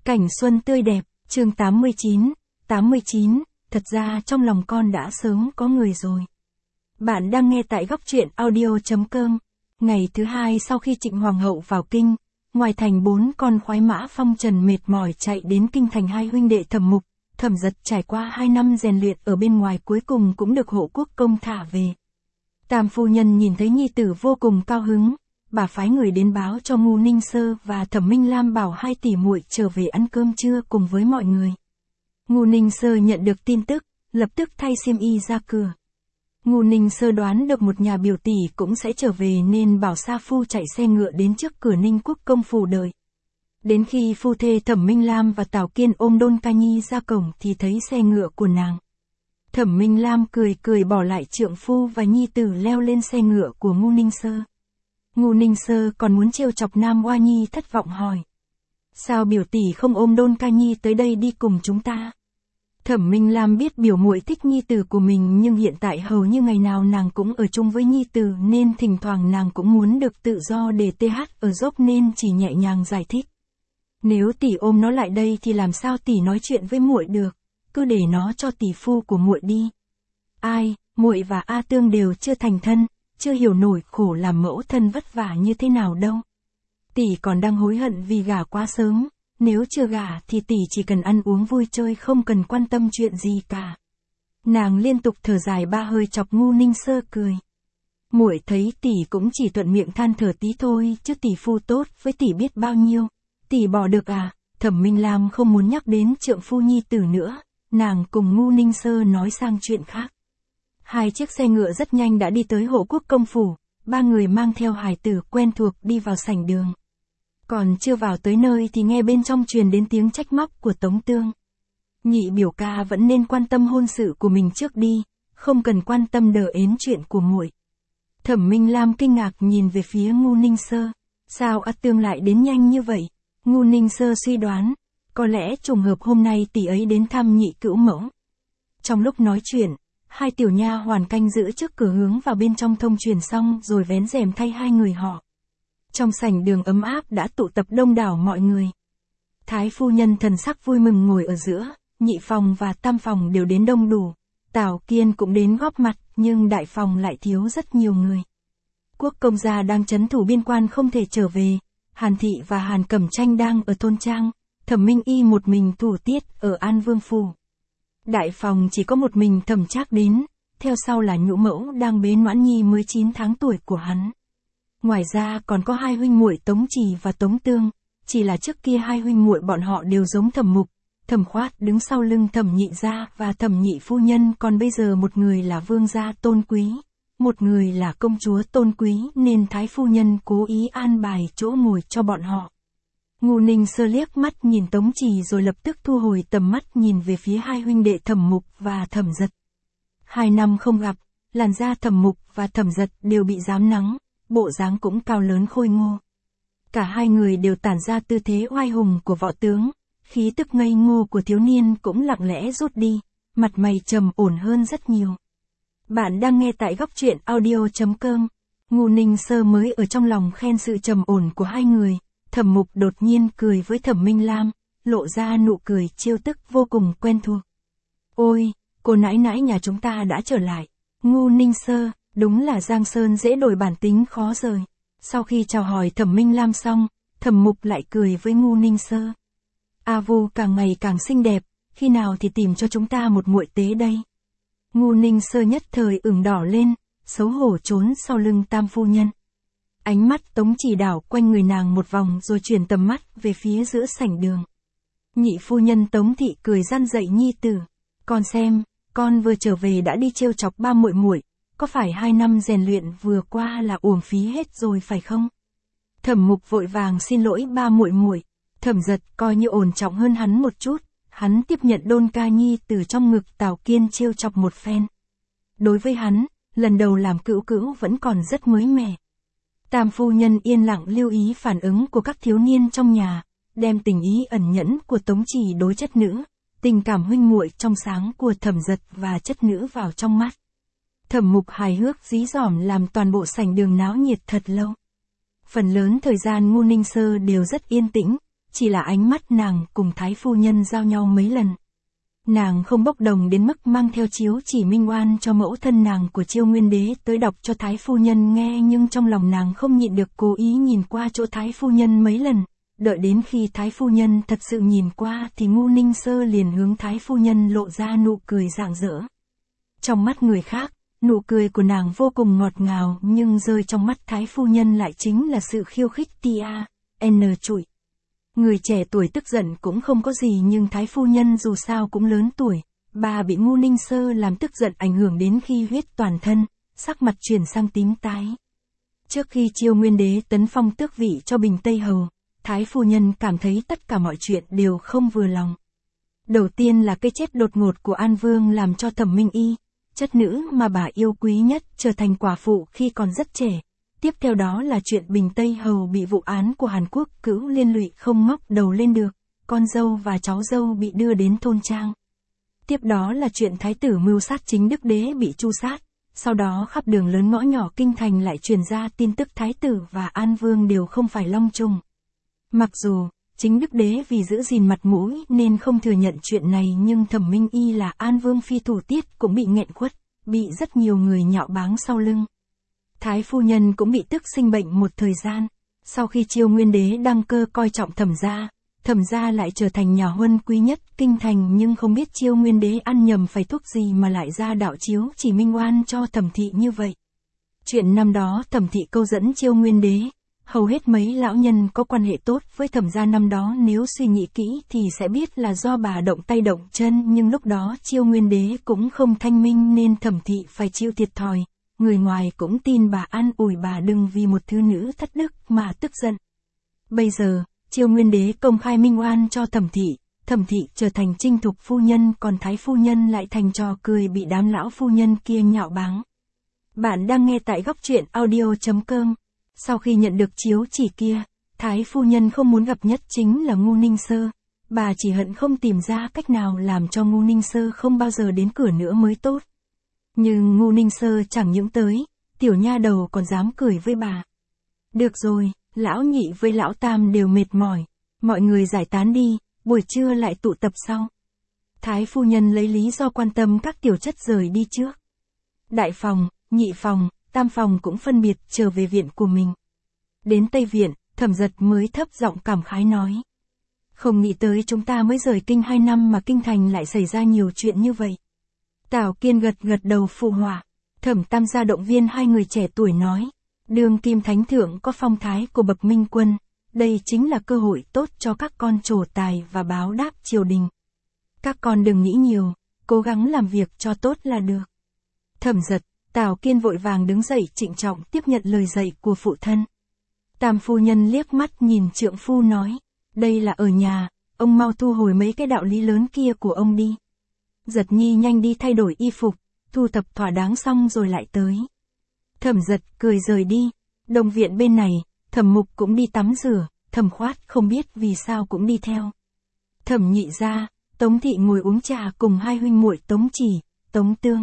Cảnh xuân tươi đẹp, chương 89, thật ra trong lòng con đã sớm có người rồi. Bạn đang nghe tại góc truyện audio.com. Ngày thứ hai sau khi Trịnh Hoàng hậu vào kinh, ngoài thành 4 con khoái mã phong trần mệt mỏi chạy đến kinh thành hai huynh đệ Thẩm Mục, Thẩm Dật trải qua 2 năm rèn luyện ở bên ngoài cuối cùng cũng được hộ quốc công thả về. Tam phu nhân nhìn thấy nhi tử vô cùng cao hứng, bà phái người đến báo cho Ngu Ninh Sơ và Thẩm Minh Lam bảo hai tỷ muội trở về ăn cơm trưa cùng với mọi người. Ngu Ninh Sơ nhận được tin tức, lập tức thay xiêm y ra cửa. Ngu Ninh Sơ đoán được một nhà biểu tỷ cũng sẽ trở về nên bảo sa phu chạy xe ngựa đến trước cửa Ninh Quốc công phủ đợi. Đến khi phu thê Thẩm Minh Lam và Tào Kiên ôm Đôn Ca Nhi ra cổng thì thấy xe ngựa của nàng. Thẩm Minh Lam cười cười bỏ lại trượng phu và nhi tử leo lên xe ngựa của Ngu Ninh Sơ. Ngu Ninh Sơ còn muốn trêu chọc Nam Oa Nhi thất vọng hỏi. Sao biểu tỷ không ôm Đôn Ca Nhi tới đây đi cùng chúng ta? Thẩm Minh Lam biết biểu muội thích nhi tử của mình nhưng hiện tại hầu như ngày nào nàng cũng ở chung với nhi tử nên thỉnh thoảng nàng cũng muốn được tự do để TH ở dốc nên chỉ nhẹ nhàng giải thích. Nếu tỷ ôm nó lại đây thì làm sao tỷ nói chuyện với muội được, cứ để nó cho tỷ phu của muội đi. Ai, muội và A Tương đều chưa thành thân, chưa hiểu nổi khổ làm mẫu thân vất vả như thế nào đâu. Tỷ còn đang hối hận vì gả quá sớm, nếu chưa gả thì tỷ chỉ cần ăn uống vui chơi không cần quan tâm chuyện gì cả. Nàng liên tục thở dài ba hơi chọc Ngu Ninh Sơ cười. Muội thấy tỷ cũng chỉ thuận miệng than thở tí thôi chứ tỷ phu tốt với tỷ biết bao nhiêu. Tỷ bỏ được à? Thẩm Minh Lam không muốn nhắc đến trượng phu nhi tử nữa, nàng cùng Ngu Ninh Sơ nói sang chuyện khác. Hai chiếc xe ngựa rất nhanh đã đi tới hộ quốc công phủ, ba người mang theo hài tử quen thuộc đi vào sảnh đường. Còn chưa vào tới nơi thì nghe bên trong truyền đến tiếng trách móc của Tống Tương. Nhị biểu ca vẫn nên quan tâm hôn sự của mình trước đi, không cần quan tâm đờ ến chuyện của muội. Thẩm Minh Lam kinh ngạc nhìn về phía Ngu Ninh Sơ. Sao A Tương lại đến nhanh như vậy? Ngu Ninh Sơ suy đoán, có lẽ trùng hợp hôm nay tỷ ấy đến thăm nhị cữu mẫu. Trong lúc nói chuyện, hai tiểu nha hoàn canh giữ trước cửa hướng vào bên trong thông truyền xong rồi vén rèm thay hai người họ. Trong sảnh đường ấm áp đã tụ tập đông đảo mọi người. Thái phu nhân thần sắc vui mừng ngồi ở giữa, nhị phòng và tam phòng đều đến đông đủ. Tào Kiên cũng đến góp mặt nhưng đại phòng lại thiếu rất nhiều người. Quốc công gia đang trấn thủ biên quan không thể trở về. Hàn Thị và Hàn Cẩm Tranh đang ở thôn trang, Thẩm Minh Y một mình thủ tiết ở An Vương phủ. Đại phòng chỉ có một mình Thẩm Trác đến, theo sau là nhũ mẫu đang bế Noãn Nhi mới 9 tháng tuổi của hắn. Ngoài ra còn có hai huynh muội Tống Trì và Tống Tương, chỉ là trước kia hai huynh muội bọn họ đều giống Thẩm Mục, Thẩm Khoát đứng sau lưng Thẩm Nhị gia và Thẩm Nhị phu nhân, còn bây giờ một người là vương gia tôn quý, một người là công chúa tôn quý nên thái phu nhân cố ý an bài chỗ ngồi cho bọn họ. Ngu Ninh Sơ liếc mắt nhìn Tống Trì rồi lập tức thu hồi tầm mắt nhìn về phía hai huynh đệ Thẩm Mục và Thẩm Dật. 2 năm không gặp, làn da Thẩm Mục và Thẩm Dật đều bị rám nắng, bộ dáng cũng cao lớn khôi ngô. Cả hai người đều tản ra tư thế oai hùng của võ tướng, khí tức ngây ngô của thiếu niên cũng lặng lẽ rút đi, mặt mày trầm ổn hơn rất nhiều. Bạn đang nghe tại góc truyện audio.com. Ngu Ninh Sơ mới ở trong lòng khen sự trầm ổn của hai người, Thẩm Mục đột nhiên cười với Thẩm Minh Lam, lộ ra nụ cười trêu tức vô cùng quen thuộc. Ôi, cô nãi nãi nhà chúng ta đã trở lại. Ngu Ninh Sơ, đúng là Giang Sơn dễ đổi bản tính khó rời. Sau khi chào hỏi Thẩm Minh Lam xong, Thẩm Mục lại cười với Ngu Ninh Sơ. A Vu càng ngày càng xinh đẹp, khi nào thì tìm cho chúng ta một muội tế đây. Ngu Ninh Sơ nhất thời ửng đỏ lên, xấu hổ trốn sau lưng tam phu nhân. Ánh mắt Tống Trì đảo quanh người nàng một vòng rồi chuyển tầm mắt về phía giữa sảnh đường. Nhị phu nhân Tống Thị cười răn dạy nhi tử. Con xem, con vừa trở về đã đi trêu chọc ba muội muội, có phải 2 năm rèn luyện vừa qua là uổng phí hết rồi phải không? Thẩm Mục vội vàng xin lỗi ba muội muội. Thẩm Dật coi như ổn trọng hơn hắn một chút. Hắn tiếp nhận Đôn Ca Nhi từ trong ngực Tào Kiên trêu chọc một phen. Đối với hắn, lần đầu làm cữu cữu vẫn còn rất mới mẻ. Tam phu nhân yên lặng lưu ý phản ứng của các thiếu niên trong nhà, đem tình ý ẩn nhẫn của Tống Trì đối chất nữ, tình cảm huynh muội trong sáng của Thẩm Dật và chất nữ vào trong mắt. Thẩm Mục hài hước dí dỏm làm toàn bộ sảnh đường náo nhiệt thật lâu. Phần lớn thời gian Ngu Ninh Sơ đều rất yên tĩnh, chỉ là ánh mắt nàng cùng Thái phu nhân giao nhau mấy lần. Nàng không bốc đồng đến mức mang theo chiếu chỉ minh oan cho mẫu thân nàng của Chiêu Nguyên Đế tới đọc cho Thái phu nhân nghe, nhưng trong lòng nàng không nhịn được cố ý nhìn qua chỗ Thái phu nhân mấy lần. Đợi đến khi Thái phu nhân thật sự nhìn qua thì Ngũ Ninh Sơ liền hướng Thái phu nhân lộ ra nụ cười rạng rỡ. Trong mắt người khác, nụ cười của nàng vô cùng ngọt ngào, nhưng rơi trong mắt Thái phu nhân lại chính là sự khiêu khích trụi. Người trẻ tuổi tức giận cũng không có gì, nhưng Thái phu nhân dù sao cũng lớn tuổi, bà bị Ngũ Ninh Sơ làm tức giận ảnh hưởng đến khi huyết toàn thân, sắc mặt chuyển sang tím tái. Trước khi Chiêu Nguyên Đế tấn phong tước vị cho Bình Tây Hầu, Thái phu nhân cảm thấy tất cả mọi chuyện đều không vừa lòng. Đầu tiên là cái chết đột ngột của An Vương làm cho Thẩm Minh Y, chất nữ mà bà yêu quý nhất, trở thành quả phụ khi còn rất trẻ. Tiếp theo đó là chuyện Bình Tây Hầu bị vụ án của Hàn Quốc Cữu liên lụy không ngóc đầu lên được, con dâu và cháu dâu bị đưa đến thôn trang. Tiếp đó là chuyện Thái tử mưu sát Chính Đức Đế bị tru sát, sau đó khắp đường lớn ngõ nhỏ kinh thành lại truyền ra tin tức Thái tử và An Vương đều không phải long trùng. Mặc dù, Chính Đức Đế vì giữ gìn mặt mũi nên không thừa nhận chuyện này, nhưng Thẩm Minh Y là An Vương phi thủ tiết cũng bị nghẹn khuất, bị rất nhiều người nhạo báng sau lưng. Thái phu nhân cũng bị tức sinh bệnh một thời gian. Sau khi Chiêu Nguyên Đế đăng cơ coi trọng Thẩm gia lại trở thành nhà huân quý nhất kinh thành, nhưng không biết Chiêu Nguyên Đế ăn nhầm phải thuốc gì mà lại ra đạo chiếu chỉ minh oan cho Thẩm thị như vậy. Chuyện năm đó Thẩm thị câu dẫn Chiêu Nguyên Đế, hầu hết mấy lão nhân có quan hệ tốt với Thẩm gia năm đó nếu suy nghĩ kỹ thì sẽ biết là do bà động tay động chân, nhưng lúc đó Chiêu Nguyên Đế cũng không thanh minh nên Thẩm thị phải chịu thiệt thòi. Người ngoài cũng tin bà, an ủi bà đừng vì một thứ nữ thất đức mà tức giận. Bây giờ, Chiêu Nguyên Đế công khai minh oan cho Thẩm thị trở thành Trinh Thục phu nhân, còn Thái phu nhân lại thành trò cười bị đám lão phu nhân kia nhạo báng. Bạn đang nghe tại Góc Truyện Audio.com. Sau khi nhận được chiếu chỉ kia, Thái phu nhân không muốn gặp nhất chính là Ngũ Ninh Sơ. Bà chỉ hận không tìm ra cách nào làm cho Ngũ Ninh Sơ không bao giờ đến cửa nữa mới tốt. Nhưng Ngũ Ninh Sơ chẳng những tới, tiểu nha đầu còn dám cười với bà. Được rồi, lão nhị với lão tam đều mệt mỏi, mọi người giải tán đi, buổi trưa lại tụ tập sau. Thái phu nhân lấy lý do quan tâm các tiểu chất rời đi trước. Đại phòng, nhị phòng, tam phòng cũng phân biệt trở về viện của mình. Đến Tây Viện, Thẩm Giật mới thấp giọng cảm khái nói. Không nghĩ tới chúng ta mới rời kinh 2 năm mà kinh thành lại xảy ra nhiều chuyện như vậy. Tào Kiên gật đầu phụ họa. Thẩm Tam gia động viên hai người trẻ tuổi nói. Đương kim thánh thượng có phong thái của bậc minh quân, đây chính là cơ hội tốt cho các con trổ tài và báo đáp triều đình. Các con đừng nghĩ nhiều, cố gắng làm việc cho tốt là được. Thẩm Giật, Tào Kiên vội vàng đứng dậy trịnh trọng tiếp nhận lời dạy của phụ thân. Tam phu nhân liếc mắt nhìn trượng phu nói. Đây là ở nhà, ông mau thu hồi mấy cái đạo lý lớn kia của ông đi. Giật Nhi nhanh đi thay đổi y phục, thu thập thỏa đáng xong rồi lại tới. Thẩm Giật cười rời đi. Đồng viện bên này, Thẩm Mục cũng đi tắm rửa, Thẩm Khoát không biết vì sao cũng đi theo. Thẩm Nhị gia, Tống Thị ngồi uống trà cùng hai huynh muội Tống Chỉ, Tống Tương.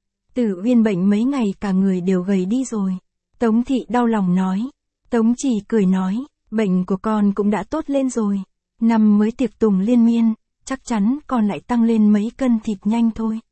Tử Uyên bệnh mấy ngày cả người đều gầy đi rồi. Tống Thị đau lòng nói. Tống Chỉ cười nói, bệnh của con cũng đã tốt lên rồi. Năm mới tiệc tùng liên miên, chắc chắn con lại tăng lên mấy cân thịt nhanh thôi.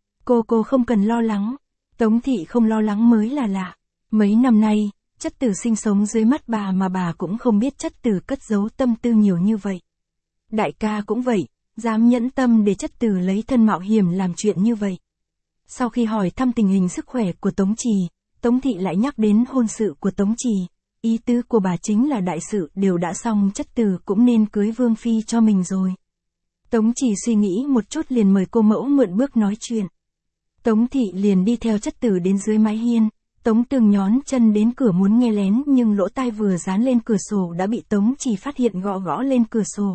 Cô không cần lo lắng. Tống Thị không lo lắng mới là lạ. Mấy năm nay, chất tử sinh sống dưới mắt bà mà bà cũng không biết chất tử cất giấu tâm tư nhiều như vậy. Đại ca cũng vậy, dám nhẫn tâm để chất tử lấy thân mạo hiểm làm chuyện như vậy. Sau khi hỏi thăm tình hình sức khỏe của Tống Trì, Tống Thị lại nhắc đến hôn sự của Tống Trì. Ý tứ của bà chính là đại sự đều đã xong, chất tử cũng nên cưới vương phi cho mình rồi. Tống Trì suy nghĩ một chút liền mời cô mẫu mượn bước nói chuyện. Tống Thị liền đi theo chất tử đến dưới mái hiên. Tống Tương nhón chân đến cửa muốn nghe lén, nhưng lỗ tai vừa dán lên cửa sổ đã bị Tống Trì phát hiện, gõ lên cửa sổ.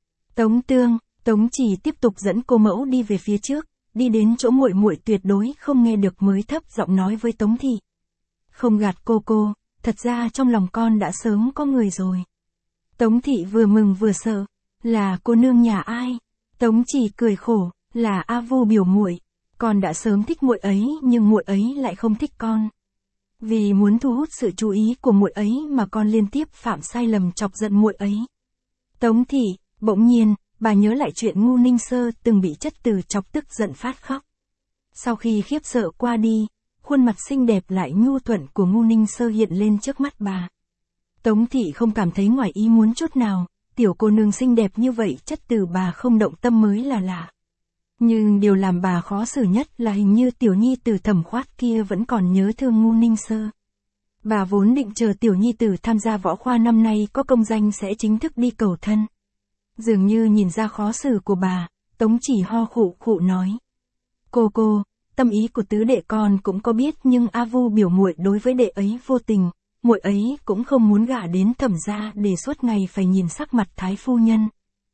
Tống Trì tiếp tục dẫn cô mẫu đi về phía trước, đi đến chỗ muội muội tuyệt đối không nghe được mới thấp giọng nói với Tống Thị. Không gạt cô, thật ra trong lòng con đã sớm có người rồi. Tống Thị vừa mừng vừa sợ, là cô nương nhà ai? Tống Trì cười khổ, là A Vu biểu muội, con đã sớm thích muội ấy nhưng muội ấy lại không thích con. Vì muốn thu hút sự chú ý của muội ấy mà con liên tiếp phạm sai lầm chọc giận muội ấy. Tống thị, bỗng nhiên, bà nhớ lại chuyện Ngu Ninh Sơ từng bị chất từ chọc tức giận phát khóc. Sau khi khiếp sợ qua đi, khuôn mặt xinh đẹp lại nhu thuận của Ngu Ninh Sơ hiện lên trước mắt bà. Tống thị không cảm thấy ngoài ý muốn chút nào, tiểu cô nương xinh đẹp như vậy chất từ bà không động tâm mới là lạ. Nhưng điều làm bà khó xử nhất là hình như tiểu nhi tử Thẩm Khoát kia vẫn còn nhớ thương Ngu Ninh Sơ. Bà vốn định chờ tiểu nhi tử tham gia võ khoa năm nay có công danh sẽ chính thức đi cầu thân. Dường như nhìn ra khó xử của bà, Tống Chỉ ho khụ khụ nói. Cô, tâm ý của tứ đệ con cũng có biết nhưng A Vu biểu muội đối với đệ ấy vô tình, muội ấy cũng không muốn gả đến Thẩm gia để suốt ngày phải nhìn sắc mặt thái phu nhân.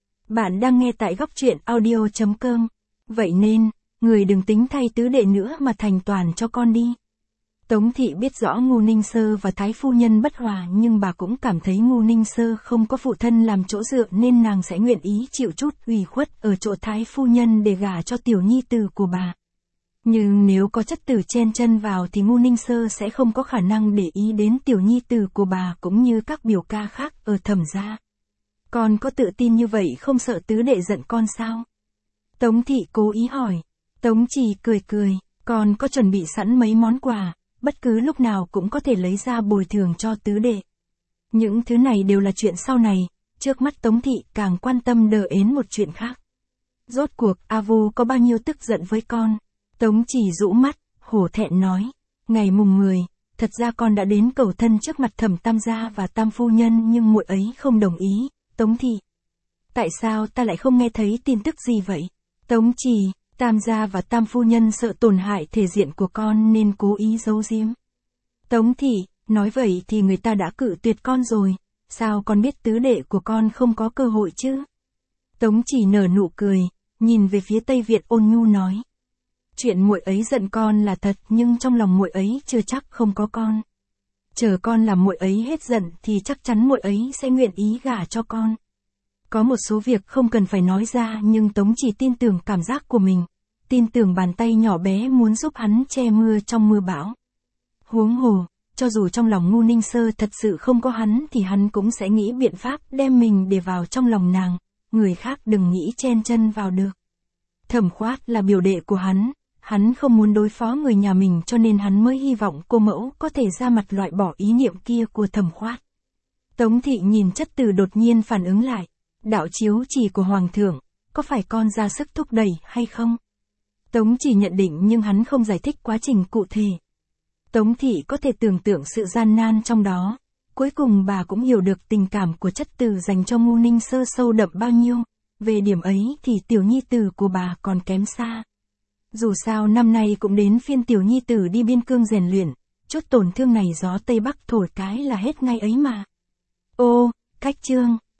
Bạn đang nghe tại góc truyện audio.com, vậy nên, người đừng tính thay tứ đệ nữa mà thành toàn cho con đi. Tống thị biết rõ Ngu Ninh Sơ và thái phu nhân bất hòa nhưng bà cũng cảm thấy Ngu Ninh Sơ không có phụ thân làm chỗ dựa nên nàng sẽ nguyện ý chịu chút ủy khuất ở chỗ thái phu nhân để gả cho tiểu nhi tử của bà. Nhưng nếu có chất tử chen chân vào thì Ngu Ninh Sơ sẽ không có khả năng để ý đến tiểu nhi tử của bà cũng như các biểu ca khác ở Thẩm gia. Con có tự tin như vậy không sợ tứ đệ giận con sao? Tống thị cố ý hỏi. Tống Chỉ cười, con có chuẩn bị sẵn mấy món quà, bất cứ lúc nào cũng có thể lấy ra bồi thường cho tứ đệ. Những thứ này đều là chuyện sau này, trước mắt Tống thị càng quan tâm đờ ến một chuyện khác. Rốt cuộc A Vu có bao nhiêu tức giận với con? Tống Chỉ rũ mắt, hổ thẹn nói. Ngày mùng 10, thật ra con đã đến cầu thân trước mặt Thẩm Tam gia và Tam phu nhân nhưng muội ấy không đồng ý. Tống thị. Tại sao ta lại không nghe thấy tin tức gì vậy? Tống Chỉ, Tam gia và Tam phu nhân sợ tổn hại thể diện của con nên cố ý giấu giếm. Tống thị, nói vậy thì người ta đã cự tuyệt con rồi, sao con biết tứ đệ của con không có cơ hội chứ? Tống Chỉ nở nụ cười, nhìn về phía Tây Việt ôn nhu nói. Chuyện muội ấy giận con là thật nhưng trong lòng muội ấy chưa chắc không có con. Chờ con làm muội ấy hết giận thì chắc chắn muội ấy sẽ nguyện ý gả cho con. Có một số việc không cần phải nói ra nhưng Tống Chỉ tin tưởng cảm giác của mình, tin tưởng bàn tay nhỏ bé muốn giúp hắn che mưa trong mưa bão. Huống hồ, cho dù trong lòng Ngu Ninh Sơ thật sự không có hắn thì hắn cũng sẽ nghĩ biện pháp đem mình để vào trong lòng nàng, người khác đừng nghĩ chen chân vào được. Thẩm Khoát là biểu đệ của hắn không muốn đối phó người nhà mình cho nên hắn mới hy vọng cô mẫu có thể ra mặt loại bỏ ý niệm kia của Thẩm Khoát. Tống thị nhìn chất từ đột nhiên phản ứng lại. Đạo chiếu chỉ của Hoàng thượng, có phải con ra sức thúc đẩy hay không? Tống Chỉ nhận định nhưng hắn không giải thích quá trình cụ thể. Tống thị có thể tưởng tượng sự gian nan trong đó. Cuối cùng bà cũng hiểu được tình cảm của chất từ dành cho Ngu Ninh Sơ sâu đậm bao nhiêu. Về điểm ấy thì tiểu nhi tử của bà còn kém xa. Dù sao năm nay cũng đến phiên tiểu nhi tử đi biên cương rèn luyện, chút tổn thương này gió Tây Bắc thổi cái là hết ngay ấy mà. Ô, cách chương.